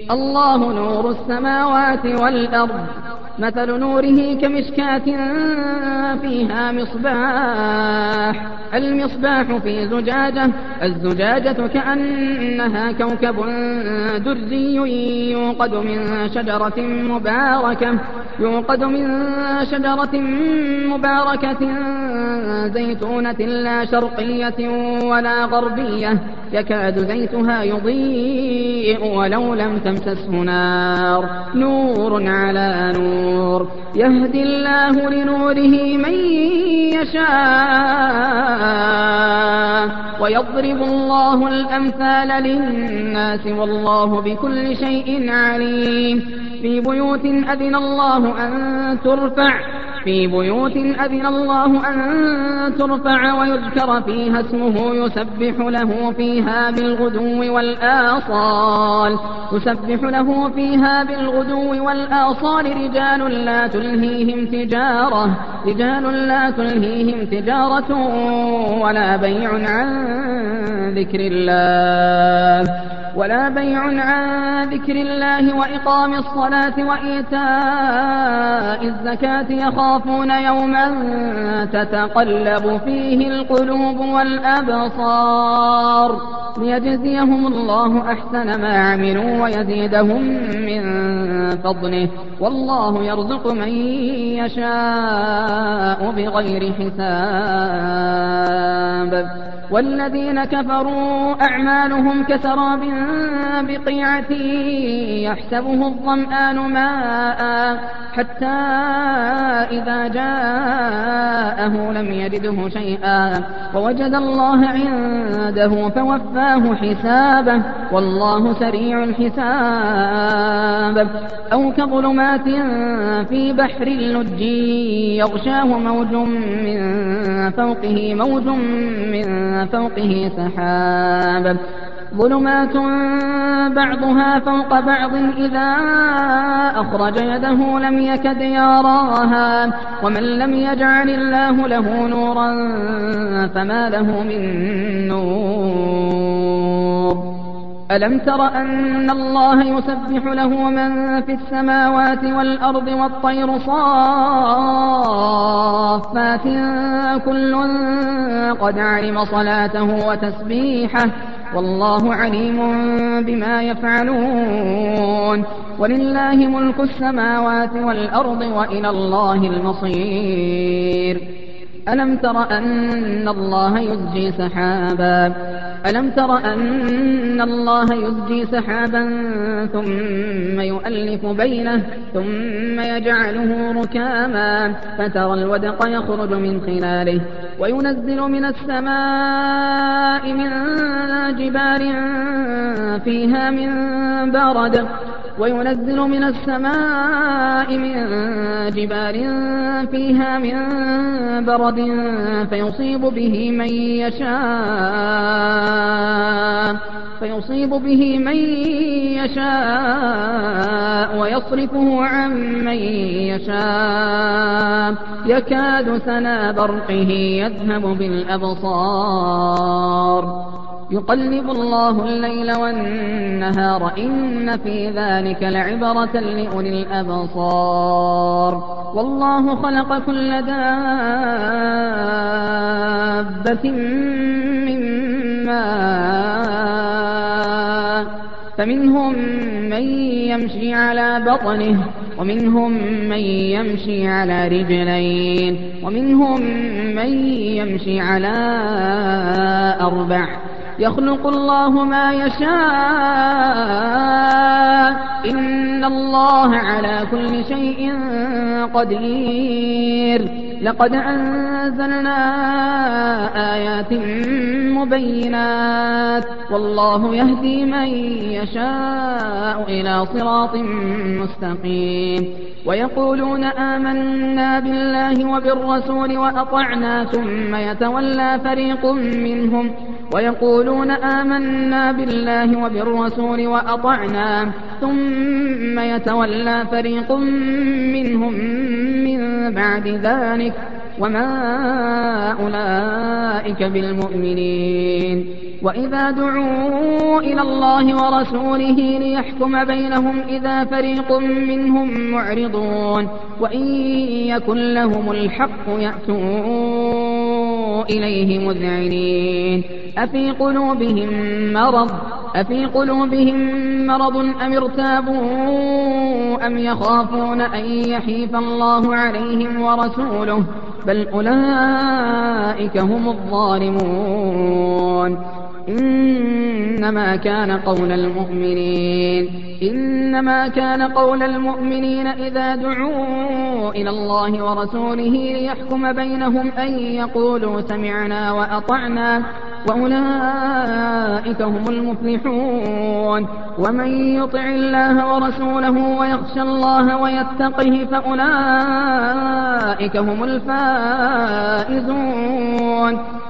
الله نور السماوات والأرض مثل نوره كمشكاة فيها مصباح المصباح في زجاجة الزجاجة كأنها كوكب دري يوقد من شجرة مباركة زيتونة لا شرقية ولا غربية يكاد زيتها يضيء ولو لم تمسسه نار نور على نور يهدي الله لنوره من يشاء ويضرب الله الأمثال للناس والله بكل شيء عليم في بيوت أذن الله أن ترفع ويذكر فيها اسمه يسبح له فيها بالغدو والآصال رجال لا تلهيهم تجارة ولا بيع عن ذكر الله وإقام الصلاة وإيتاء الزكاة يخافون يوما تتقلب فيه القلوب والأبصار ليجزيهم الله أحسن ما عملوا ويزيدهم من فضله والله يرزق من يشاء بغير حساب والذين كفروا أعمالهم كسراب بقيعة يحسبه الظمآن ماء حتى إذا جاءه لم يجده شيئا ووجد الله عنده فوفاه حسابه والله سريع الحساب أو كظلمات في بحر اللج يغشاه موج من فوقه سحاب ظلمات بعضها فوق بعض إذا أخرج يده لم يكد يراها ومن لم يجعل الله له نورا فما له من نور ألم تر أن الله يسبح له من في السماوات والأرض والطير صافات كل قد علم صلاته وتسبيحه والله عليم بما يفعلون ولله ملك السماوات والأرض وإلى الله المصير ألم تر أن الله يزجي سحابا ثم يؤلف بينه ثم يجعله ركاما فترى الودق يخرج من خلاله وينزل من السماء من جبال فيها من برد فيصيب به من يشاء ويصرفه عن من يشاء يكاد سنا برقه يذهب بالأبصار يقلب الله الليل والنهار إن في ذلك لعبرة لأولي الأبصار والله خلق كل دابة من ماء فمنهم من يمشي على بطنه ومنهم من يمشي على رجلين ومنهم من يمشي على 4 يخلق الله ما يشاء إن الله على كل شيء قدير لقد أنزلنا آيات مبينات والله يهدي من يشاء إلى صراط مستقيم ويقولون آمنا بالله وبالرسول وأطعنا ثم يتولى فريق منهم ويقولون آمنا بالله وبالرسول وأطعنا ثم يتولى فريق منهم من بعد ذلك وما أولئك بالمؤمنين وإذا دعوا إلى الله ورسوله ليحكم بينهم إذا فريق منهم معرضون وإن يكن لهم الحق يأتوا إليه مذعنين أفي قلوبهم مرض أم ارتابوا أم يخافون أن يحيف الله عليهم ورسوله بل أولئك هم الظالمون. إنما كان قول المؤمنين إذا دعوا إلى الله ورسوله ليحكم بينهم أن يقولوا سمعنا وأطعنا وأولئك هم المفلحون. ومن يطع الله ورسوله ويخشى الله ويتقه فأولئك هم الفائزون.